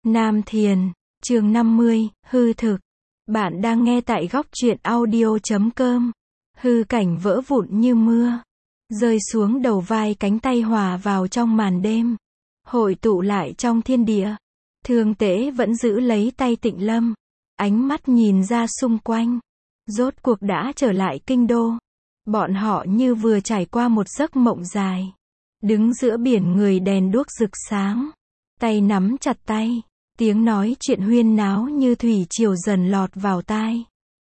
Nam Thiền, chương 50, hư thực. Bạn đang nghe tại góc truyện audio.com. Hư cảnh vỡ vụn như mưa, rơi xuống đầu vai cánh tay hòa vào trong màn đêm, hội tụ lại trong thiên địa. Thương Tế vẫn giữ lấy tay Tịnh Lâm, ánh mắt nhìn ra xung quanh. Rốt cuộc đã trở lại kinh đô. Bọn họ như vừa trải qua một giấc mộng dài. Đứng giữa biển người đèn đuốc rực sáng, tay nắm chặt tay, tiếng nói chuyện huyên náo như thủy triều dần lọt vào tai.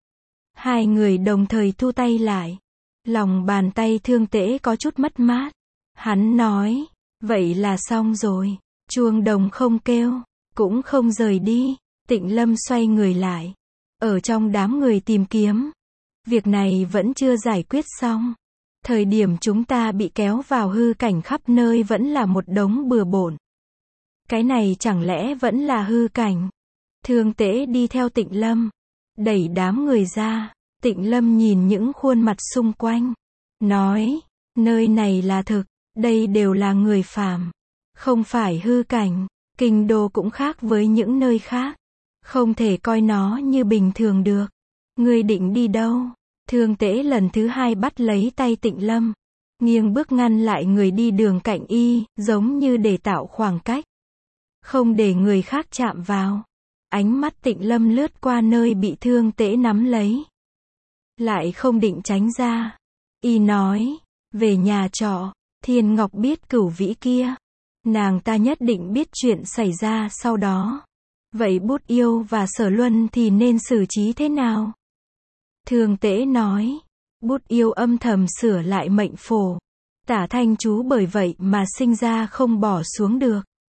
Hai người đồng thời thu tay lại. Lòng bàn tay Thương Tế có chút mất mát. Hắn nói, vậy là xong rồi. Chuông đồng không kêu, cũng không rời đi. Tịnh Lâm xoay người lại, ở trong đám người tìm kiếm. Việc này vẫn chưa giải quyết xong. Thời điểm chúng ta bị kéo vào hư cảnh khắp nơi vẫn là một đống bừa bộn. Cái này chẳng lẽ vẫn là hư cảnh? Thương Tế đi theo Tịnh Lâm, đẩy đám người ra. Tịnh Lâm nhìn những khuôn mặt xung quanh, nói, nơi này là thực, đây đều là người phàm, không phải hư cảnh. Kinh đô cũng khác với những nơi khác, không thể coi nó như bình thường được. Ngươi định đi đâu? Thương Tế lần thứ hai bắt lấy tay Tịnh Lâm, nghiêng bước ngăn lại người đi đường cạnh y, giống như để tạo khoảng cách, không để người khác chạm vào. Ánh mắt Tịnh Lâm lướt qua nơi bị Thương Tế nắm lấy, lại không định tránh ra. Y nói, về nhà trọ, Thiên Ngọc biết Cửu Vĩ kia, nàng ta nhất định biết chuyện xảy ra sau đó. Vậy Bút Yêu và Sở Luân thì nên xử trí thế nào? Thương Tế nói, Bút Yêu âm thầm sửa lại mệnh phổ. Tả Thanh Chú bởi vậy mà sinh ra không bỏ xuống được.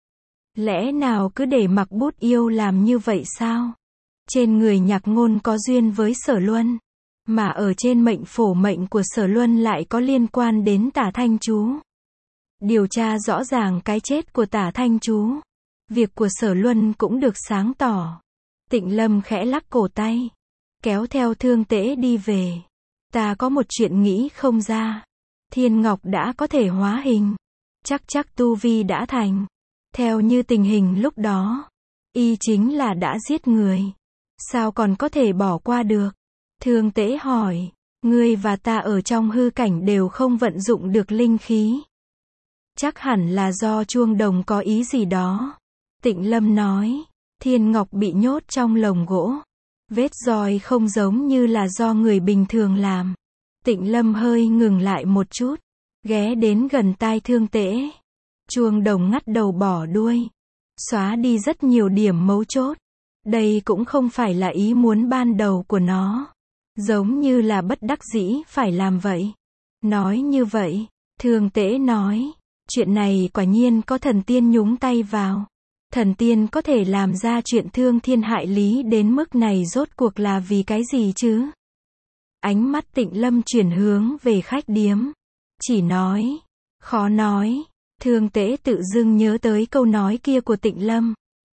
Lẽ nào cứ để mặc Bút Yêu làm như vậy sao? Trên người Nhạc Ngôn có duyên với Sở Luân, mà ở trên mệnh phổ mệnh của Sở Luân lại có liên quan đến Tả Thanh Chú. Điều tra rõ ràng cái chết của Tả Thanh Chú, việc của Sở Luân cũng được sáng tỏ. Tịnh Lâm khẽ lắc cổ tay, kéo theo Thương Tế đi về. Ta có một chuyện nghĩ không ra. Thiên Ngọc đã có thể hóa hình, chắc tu vi đã thành. Theo như tình hình lúc đó, y chính là đã giết người, sao còn có thể bỏ qua được? Thương Tế hỏi, ngươi và ta ở trong hư cảnh đều không vận dụng được linh khí. Chắc hẳn là do chuông đồng có ý gì đó. Tịnh Lâm nói, Thiên Ngọc bị nhốt trong lồng gỗ, vết roi không giống như là do người bình thường làm. Tịnh Lâm hơi ngừng lại một chút, ghé đến gần tai Thương Tế. Chuông đồng ngắt đầu bỏ đuôi, xóa đi rất nhiều điểm mấu chốt. Đây cũng không phải là ý muốn ban đầu của nó, giống như là bất đắc dĩ phải làm vậy. Nói như vậy, Thương Tế nói, chuyện này quả nhiên có thần tiên nhúng tay vào. Thần tiên có thể làm ra chuyện thương thiên hại lý đến mức này rốt cuộc là vì cái gì chứ? Ánh mắt Tịnh Lâm chuyển hướng về khách điếm, chỉ nói, khó nói. Thương Tế tự dưng nhớ tới câu nói kia của Tịnh Lâm.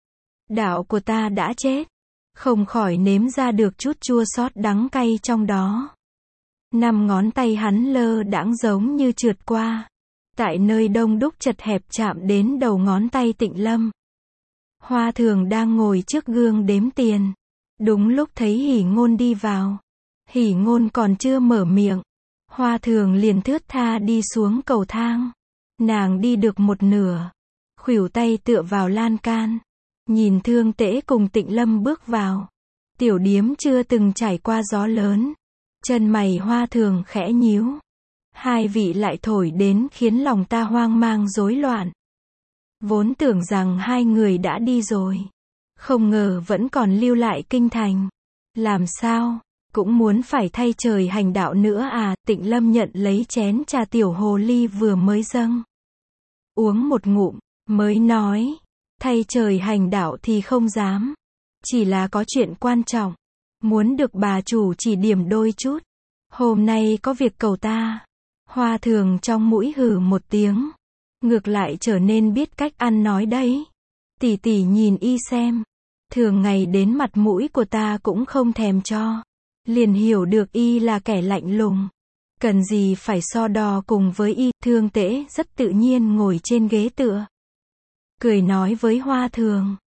Đạo của ta đã chết, không khỏi nếm ra được chút chua xót đắng cay trong đó. 5 ngón tay hắn lơ đãng giống như trượt qua, tại nơi đông đúc chật hẹp chạm đến đầu ngón tay Tịnh Lâm. Hoa Thường đang ngồi trước gương đếm tiền, đúng lúc thấy Hỉ Ngôn đi vào. Hỉ Ngôn còn chưa mở miệng, Hoa Thường liền thướt tha đi xuống cầu thang. Nàng đi được một nửa, khuỷu tay tựa vào lan can, nhìn Thương Tế cùng Tịnh Lâm bước vào. Tiểu điếm chưa từng trải qua gió lớn, chân mày Hoa Thường khẽ nhíu. Hai vị lại thổi đến khiến lòng ta hoang mang rối loạn. Vốn tưởng rằng hai người đã đi rồi, không ngờ vẫn còn lưu lại kinh thành. Làm sao, cũng muốn phải thay trời hành đạo nữa à? Tịnh Lâm nhận lấy chén trà tiểu hồ ly vừa mới dâng, uống một ngụm, mới nói, thay trời hành đạo thì không dám, chỉ là có chuyện quan trọng, muốn được bà chủ chỉ điểm đôi chút. Hôm nay có việc cầu ta. Hoa Thường trong mũi hừ một tiếng, ngược lại trở nên biết cách ăn nói đấy. Tỷ tỷ nhìn y xem, thường ngày đến mặt mũi của ta cũng không thèm cho, liền hiểu được y là kẻ lạnh lùng, cần gì phải so đo cùng với y. Thương Tế rất tự nhiên ngồi trên ghế tựa, cười nói với Hoa Thường,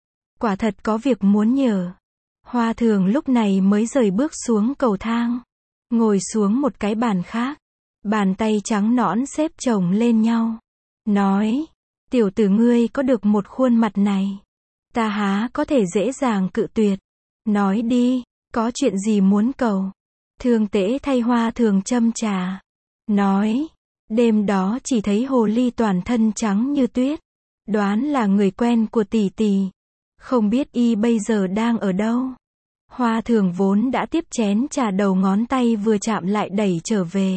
quả thật có việc muốn nhờ. Hoa Thường lúc này mới rời bước xuống cầu thang, ngồi xuống một cái bàn khác, bàn tay trắng nõn xếp chồng lên nhau, nói, tiểu tử ngươi có được một khuôn mặt này, ta há có thể dễ dàng cự tuyệt. Nói đi, có chuyện gì muốn cầu? Thương Tễ thay Hoa Thường châm trà, nói, đêm đó chỉ thấy hồ ly toàn thân trắng như tuyết, đoán là người quen của tỷ tỷ, không biết y bây giờ đang ở đâu. Hoa Thường vốn đã tiếp chén trà đầu ngón tay vừa chạm lại đẩy trở về.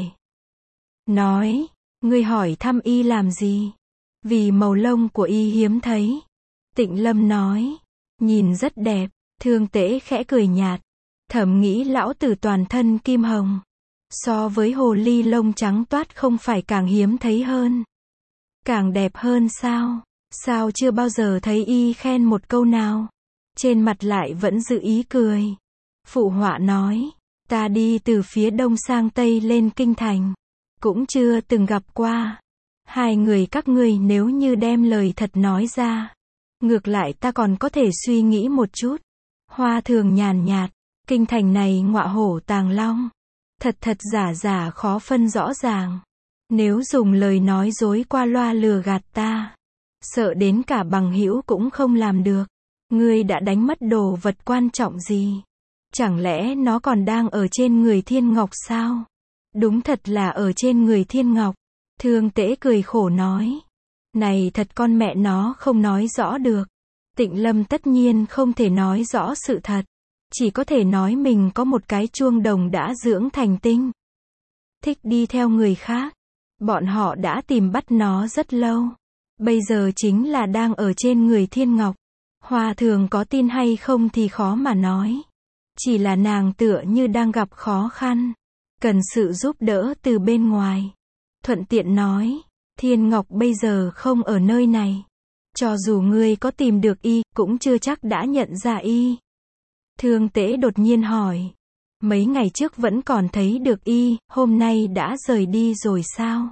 Nói, ngươi hỏi thăm y làm gì? Vì màu lông của y hiếm thấy. Tịnh Lâm nói, nhìn rất đẹp. Thương Tễ khẽ cười nhạt, thầm nghĩ lão tử toàn thân kim hồng, so với hồ ly lông trắng toát không phải càng hiếm thấy hơn, càng đẹp hơn sao? Sao chưa bao giờ thấy y khen một câu nào? Trên mặt lại vẫn giữ ý cười. Phụ họa nói, ta đi từ phía đông sang tây lên kinh thành, cũng chưa từng gặp qua. Hai người các ngươi nếu như đem lời thật nói ra, ngược lại ta còn có thể suy nghĩ một chút. Hoa Thường nhàn nhạt, kinh thành này ngọa hổ tàng long, thật thật giả giả khó phân rõ ràng. Nếu dùng lời nói dối qua loa lừa gạt ta, sợ đến cả bằng hữu cũng không làm được. Ngươi đã đánh mất đồ vật quan trọng gì? Chẳng lẽ nó còn đang ở trên người Thiên Ngọc sao? Đúng thật là ở trên người Thiên Ngọc. Thương Tễ cười khổ nói, này thật con mẹ nó không nói rõ được. Tịnh Lâm tất nhiên không thể nói rõ sự thật, chỉ có thể nói mình có một cái chuông đồng đã dưỡng thành tinh, thích đi theo người khác. Bọn họ đã tìm bắt nó rất lâu, bây giờ chính là đang ở trên người Thiên Ngọc. Hoa Thường có tin hay không thì khó mà nói, chỉ là nàng tựa như đang gặp khó khăn, cần sự giúp đỡ từ bên ngoài. Thuận tiện nói, Thiên Ngọc bây giờ không ở nơi này, cho dù ngươi có tìm được y, cũng chưa chắc đã nhận ra y. Thương Tễ đột nhiên hỏi, mấy ngày trước vẫn còn thấy được y, hôm nay đã rời đi rồi sao?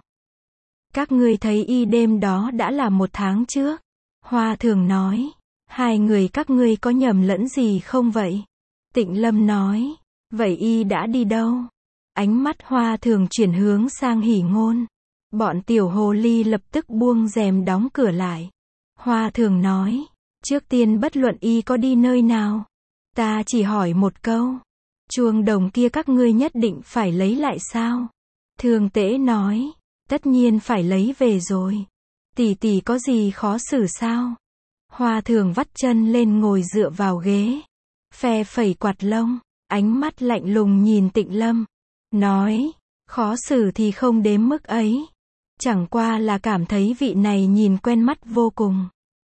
Các ngươi thấy y đêm đó đã là 1 tháng trước. Hoa Thường nói, hai người các ngươi có nhầm lẫn gì không vậy? Tịnh Lâm nói, vậy y đã đi đâu? Ánh mắt Hoa Thường chuyển hướng sang Hỉ Ngôn. Bọn tiểu hồ ly lập tức buông rèm đóng cửa lại. Hoa Thường nói, trước tiên bất luận y có đi nơi nào, ta chỉ hỏi một câu, chuông đồng kia các ngươi nhất định phải lấy lại sao? Thương Tễ nói, tất nhiên phải lấy về rồi. Tỷ tỷ có gì khó xử sao? Hoa Thường vắt chân lên ngồi dựa vào ghế, phe phẩy quạt lông, ánh mắt lạnh lùng nhìn Tịnh Lâm, nói, khó xử thì không đến mức ấy, chẳng qua là cảm thấy vị này nhìn quen mắt vô cùng,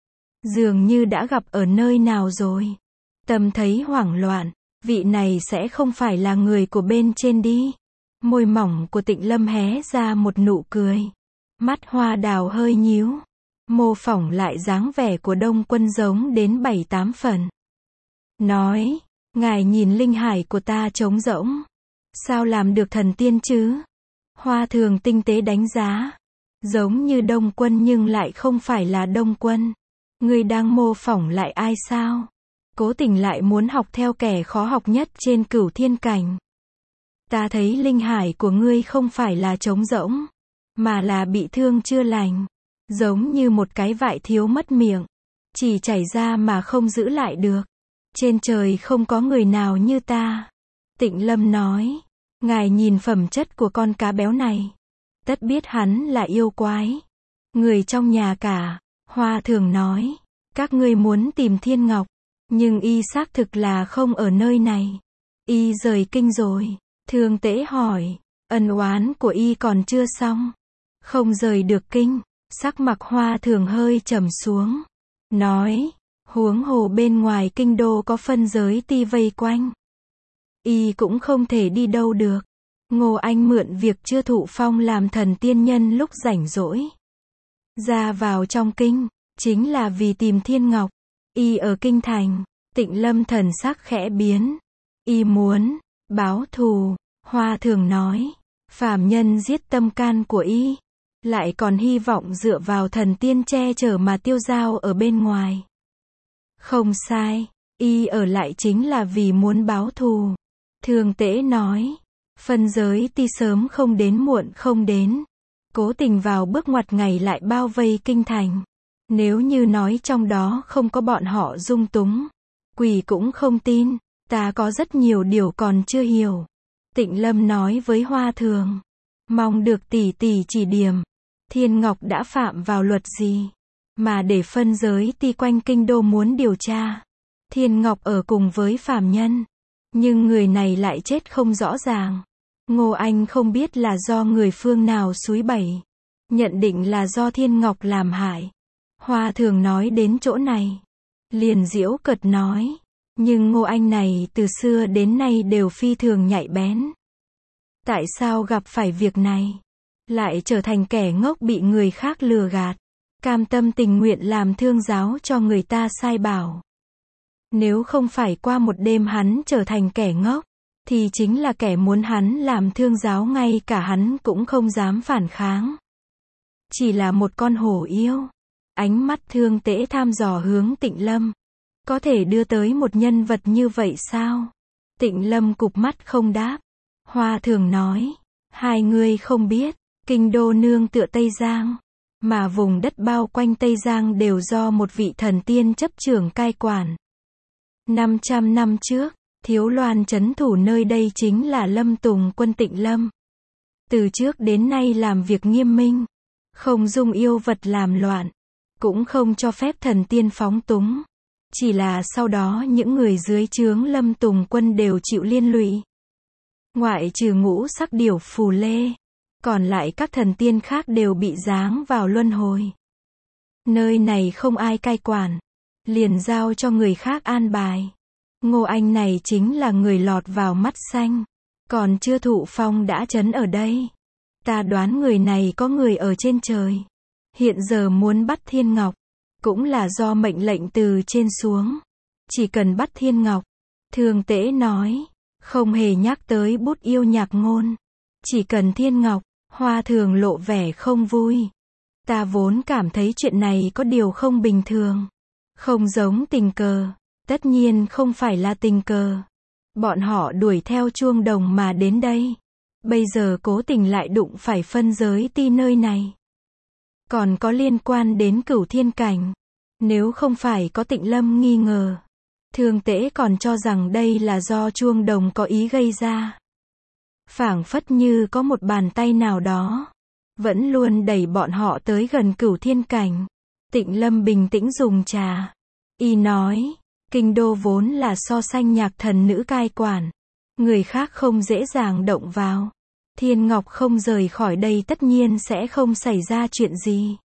dường như đã gặp ở nơi nào rồi. Tâm thấy hoảng loạn, vị này sẽ không phải là người của bên trên đi. Môi mỏng của Tịnh Lâm hé ra một nụ cười, mắt hoa đào hơi nhíu, mô phỏng lại dáng vẻ của Đông Quân giống đến 7-8 phần. Nói, ngài nhìn linh hải của ta trống rỗng, sao làm được thần tiên chứ? Hoa Thường tinh tế đánh giá, giống như Đông Quân nhưng lại không phải là Đông Quân. Ngươi đang mô phỏng lại ai sao? Cố tình lại muốn học theo kẻ khó học nhất trên Cửu Thiên Cảnh. Ta thấy linh hải của ngươi không phải là trống rỗng, mà là bị thương chưa lành, giống như một cái vại thiếu mất miệng, chỉ chảy ra mà không giữ lại được. Trên trời không có người nào như ta. Tịnh Lâm nói, ngài nhìn phẩm chất của con cá béo này, tất biết hắn là yêu quái, người trong nhà cả. Hoa Thường nói, các ngươi muốn tìm Thiên Ngọc, nhưng y xác thực là không ở nơi này. Y rời kinh rồi. Thương Tễ hỏi, ân oán của y còn chưa xong, không rời được kinh. Sắc mặt Hoa Thường hơi trầm xuống, nói, huống hồ bên ngoài kinh đô có phân giới ti vây quanh, y cũng không thể đi đâu được. Ngô Anh mượn việc chưa thụ phong làm thần tiên nhân lúc rảnh rỗi, ra vào trong kinh, chính là vì tìm Thiên Ngọc. Y ở kinh thành. Tịnh Lâm thần sắc khẽ biến, y muốn báo thù. Hoa Thường nói, phàm nhân giết tâm can của y, lại còn hy vọng dựa vào thần tiên che chở mà tiêu dao ở bên ngoài. Không sai, y ở lại chính là vì muốn báo thù. Thương Tễ nói, phân giới ti sớm không đến muộn không đến. Cố Tình vào bước ngoặt ngày lại bao vây kinh thành. Nếu như nói trong đó không có bọn họ dung túng, quỷ cũng không tin. Ta có rất nhiều điều còn chưa hiểu. Tịnh Lâm nói với Hoa Thường, mong được tỷ tỷ chỉ điểm. Thiên Ngọc đã phạm vào luật gì mà để phân giới ti quanh kinh đô muốn điều tra? Thiên Ngọc ở cùng với phàm nhân, nhưng người này lại chết không rõ ràng. Ngô Anh không biết là do người phương nào xúi bẩy, nhận định là do Thiên Ngọc làm hại. Hoa Thường nói đến chỗ này, liền giễu cợt nói, nhưng Ngô Anh này từ xưa đến nay đều phi thường nhạy bén. Tại sao gặp phải việc này, lại trở thành kẻ ngốc bị người khác lừa gạt, cam tâm tình nguyện làm thương giáo cho người ta sai bảo. Nếu không phải qua một đêm hắn trở thành kẻ ngốc, thì chính là kẻ muốn hắn làm thương giáo ngay cả hắn cũng không dám phản kháng. Chỉ là một con hổ yêu. Ánh mắt Thương Tễ thăm dò hướng Tịnh Lâm. Có thể đưa tới một nhân vật như vậy sao? Tịnh Lâm cụp mắt không đáp. Hoa Thường nói, hai người không biết, kinh đô nương tựa Tây Giang, mà vùng đất bao quanh Tây Giang đều do một vị thần tiên chấp trưởng cai quản. 500 năm trước, Thiếu Loan trấn thủ nơi đây chính là Lâm Tùng Quân Tịnh Lâm. Từ trước đến nay làm việc nghiêm minh, không dung yêu vật làm loạn, cũng không cho phép thần tiên phóng túng. Chỉ là sau đó những người dưới trướng Lâm Tùng Quân đều chịu liên lụy. Ngoại trừ Ngũ Sắc Điểu Phù Lê, còn lại các thần tiên khác đều bị giáng vào luân hồi. Nơi này không ai cai quản, liền giao cho người khác an bài. Ngô Anh này chính là người lọt vào mắt xanh, còn chưa thụ phong đã trấn ở đây. Ta đoán người này có người ở trên trời, hiện giờ muốn bắt Thiên Ngọc, cũng là do mệnh lệnh từ trên xuống. Chỉ cần bắt Thiên Ngọc, Thương Tễ nói, không hề nhắc tới bút yêu nhạc ngôn. Chỉ cần Thiên Ngọc. Hoa Thường lộ vẻ không vui. Ta vốn cảm thấy chuyện này có điều không bình thường, không giống tình cờ. Tất nhiên không phải là tình cờ. Bọn họ đuổi theo chuông đồng mà đến đây. Bây giờ cố tình lại đụng phải phân giới ti nơi này. Còn có liên quan đến Cửu Thiên Cảnh. Nếu không phải có Tịnh Lâm nghi ngờ, Thương Tễ còn cho rằng đây là do chuông đồng có ý gây ra. Phảng phất như có một bàn tay nào đó vẫn luôn đẩy bọn họ tới gần Cửu Thiên Cảnh. Tịnh Lâm bình tĩnh dùng trà. Y nói, kinh đô vốn là so sanh nhạc thần nữ cai quản, người khác không dễ dàng động vào. Thiên Ngọc không rời khỏi đây tất nhiên sẽ không xảy ra chuyện gì.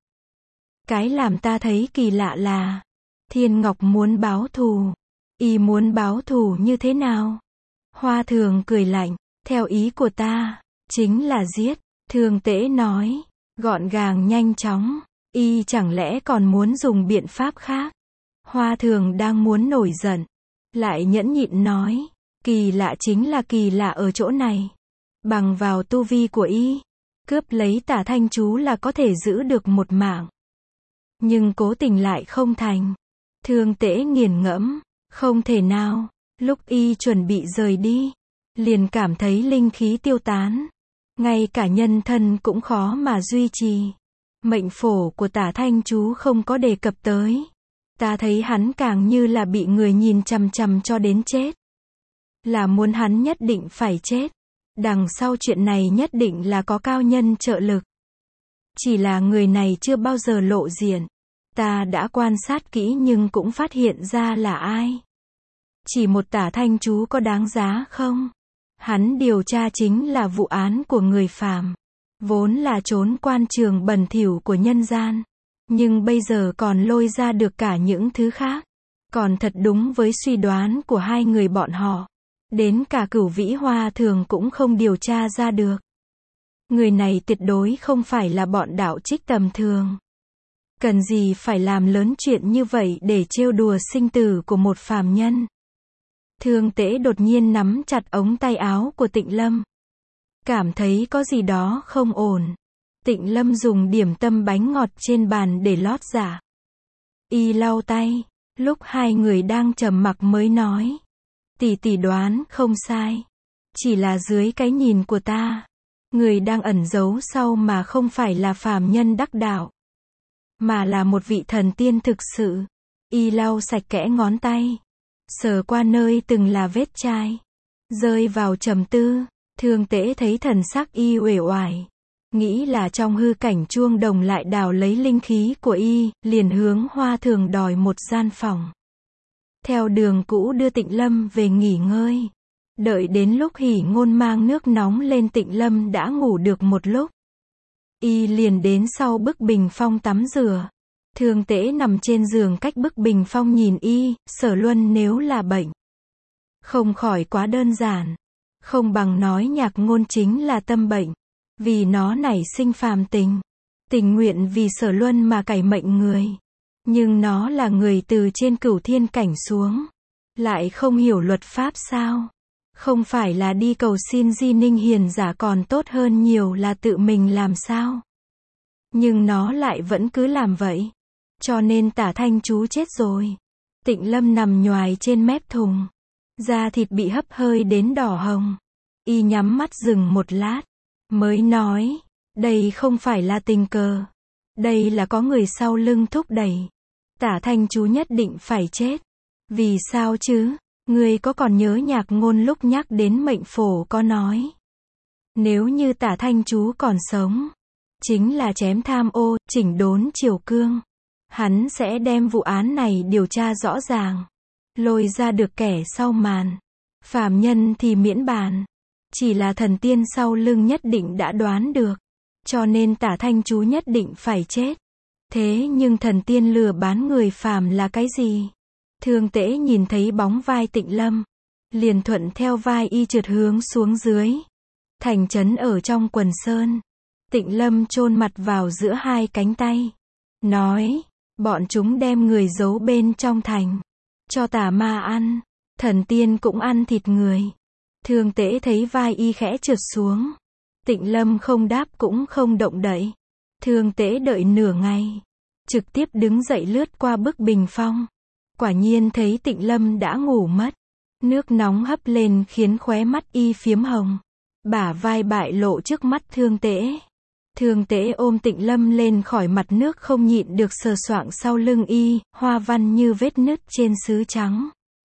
Cái làm ta thấy kỳ lạ là, Thiên Ngọc muốn báo thù. Y muốn báo thù như thế nào? Hoa Thường cười lạnh, theo ý của ta, chính là giết. Thương Tễ nói, gọn gàng nhanh chóng. Y chẳng lẽ còn muốn dùng biện pháp khác? Hoa Thường đang muốn nổi giận, lại nhẫn nhịn nói, kỳ lạ chính là kỳ lạ ở chỗ này. Bằng vào tu vi của y, cướp lấy Tả Thanh Chú là có thể giữ được một mạng. Nhưng cố tình lại không thành. Thương Tễ nghiền ngẫm, không thể nào. Lúc y chuẩn bị rời đi, liền cảm thấy linh khí tiêu tán. Ngay cả nhân thân cũng khó mà duy trì. Mệnh phổ của Tả Thanh Chú không có đề cập tới. Ta thấy hắn càng như là bị người nhìn chằm chằm cho đến chết. Là muốn hắn nhất định phải chết. Đằng sau chuyện này nhất định là có cao nhân trợ lực. Chỉ là người này chưa bao giờ lộ diện. Ta đã quan sát kỹ nhưng cũng phát hiện ra là ai. Chỉ một Tả Thanh Chú có đáng giá không? Hắn điều tra chính là vụ án của người phàm, vốn là trốn quan trường bẩn thỉu của nhân gian, nhưng bây giờ còn lôi ra được cả những thứ khác. Còn thật đúng với suy đoán của hai người bọn họ, đến cả Cửu Vĩ Hoa Thường cũng không điều tra ra được. Người này tuyệt đối không phải là bọn đạo trích tầm thường. Cần gì phải làm lớn chuyện như vậy để trêu đùa sinh tử của một phàm nhân? Thương Tễ đột nhiên nắm chặt ống tay áo của Tịnh Lâm. Cảm thấy có gì đó không ổn. Tịnh Lâm dùng điểm tâm bánh ngọt trên bàn để lót dạ. Y lau tay, Lúc hai người đang trầm mặc mới nói. Tỷ tỷ đoán không sai. Chỉ là dưới cái nhìn của ta, người đang ẩn giấu sau mà không phải là phàm nhân đắc đạo, mà là một vị thần tiên thực sự. Y lau sạch kẽ ngón tay, sờ qua nơi từng là vết chai, rơi vào trầm tư. Thương Tễ thấy thần sắc y uể oải, nghĩ là trong hư cảnh chuông đồng lại đào lấy linh khí của y, liền hướng Hoa Thường đòi một gian phòng. Theo đường cũ đưa Tịnh Lâm về nghỉ ngơi. Đợi đến lúc Hỉ Ngôn mang nước nóng lên, Tịnh Lâm đã ngủ được một lúc. Y liền đến sau bức bình phong tắm rửa. Thương Tễ nằm trên giường cách bức bình phong nhìn y, Sở Luân nếu là bệnh, không khỏi quá đơn giản. Không bằng nói Nhạc Ngôn chính là tâm bệnh. Vì nó nảy sinh phàm tình, tình nguyện vì Sở Luân mà cải mệnh người. Nhưng nó là người từ trên cửu thiên cảnh xuống, lại không hiểu luật pháp sao? Không phải là đi cầu xin Di Ninh hiền giả còn tốt hơn nhiều là tự mình làm sao? Nhưng nó lại vẫn cứ làm vậy. Cho nên Tả Thanh chú chết rồi. Tịnh Lâm nằm nhoài trên mép thùng, da thịt bị hấp hơi đến đỏ hồng. Y nhắm mắt dừng một lát, mới nói, đây không phải là tình cờ. Đây là có người sau lưng thúc đẩy. Tả Thanh chú nhất định phải chết. Vì sao chứ? Ngươi có còn nhớ Nhạc Ngôn lúc nhắc đến mệnh phổ có nói, nếu như Tả Thanh chú còn sống, chính là chém tham ô, chỉnh đốn triều cương. Hắn sẽ đem vụ án này điều tra rõ ràng, lôi ra được kẻ sau màn. Phàm nhân thì miễn bàn, chỉ là thần tiên sau lưng nhất định đã đoán được, cho nên Tả Thanh chú nhất định phải chết. Thế nhưng thần tiên lừa bán người phàm là cái gì? Thương Tễ nhìn thấy bóng vai Tịnh Lâm, liền thuận theo vai y trượt hướng xuống dưới. Thành trấn ở trong quần sơn. Tịnh Lâm chôn mặt vào giữa hai cánh tay, nói, bọn chúng đem người giấu bên trong thành, cho tà ma ăn, thần tiên cũng ăn thịt người. Thương Tễ thấy vai y khẽ trượt xuống. Tịnh Lâm không đáp cũng không động đậy. Thương Tễ đợi nửa ngày, trực tiếp đứng dậy lướt qua bức bình phong. Quả nhiên thấy Tịnh Lâm đã ngủ mất. Nước nóng hấp lên khiến khóe mắt y phiếm hồng. Bả vai bại lộ trước mắt Thương Tễ. Thương Tễ ôm Tịnh Lâm lên khỏi mặt nước, không nhịn được sờ soạng sau lưng y, hoa văn như vết nứt trên sứ trắng,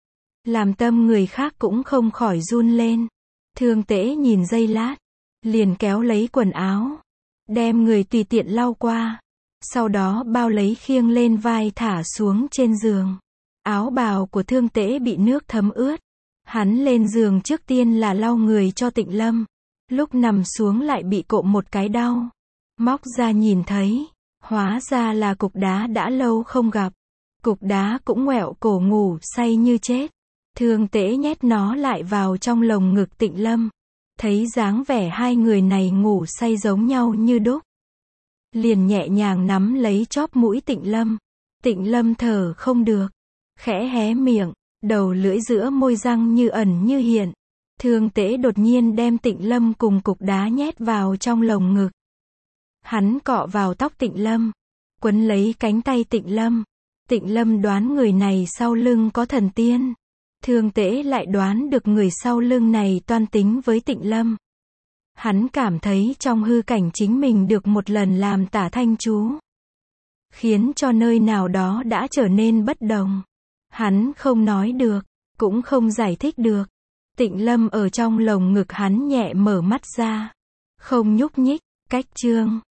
làm tâm người khác cũng không khỏi run lên. Thương Tễ nhìn giây lát, liền kéo lấy quần áo, đem người tùy tiện lau qua, sau đó bao lấy khiêng lên vai thả xuống trên giường. Áo bào của Thương Tễ bị nước thấm ướt. Hắn lên giường trước tiên là lau người cho Tịnh Lâm. Lúc nằm xuống lại bị cộm một cái đau. Móc ra nhìn thấy, hóa ra là cục đá đã lâu không gặp. Cục đá cũng ngoẹo cổ ngủ say như chết. Thương Tễ nhét nó lại vào trong lồng ngực Tịnh Lâm. Thấy dáng vẻ hai người này ngủ say giống nhau như đúc, liền nhẹ nhàng nắm lấy chóp mũi Tịnh Lâm. Tịnh Lâm thở không được, khẽ hé miệng, đầu lưỡi giữa môi răng như ẩn như hiện. Thương Tễ đột nhiên đem Tịnh Lâm cùng cục đá nhét vào trong lồng ngực. Hắn cọ vào tóc Tịnh Lâm, quấn lấy cánh tay Tịnh Lâm. Tịnh Lâm đoán người này sau lưng có thần tiên. Thương Tễ lại đoán được người sau lưng này toan tính với Tịnh Lâm. Hắn cảm thấy trong hư cảnh chính mình được một lần làm Tả Thanh chú, khiến cho nơi nào đó đã trở nên bất đồng. Hắn không nói được, cũng không giải thích được. Tịnh Lâm ở trong lồng ngực hắn nhẹ mở mắt ra, không nhúc nhích. Cách chương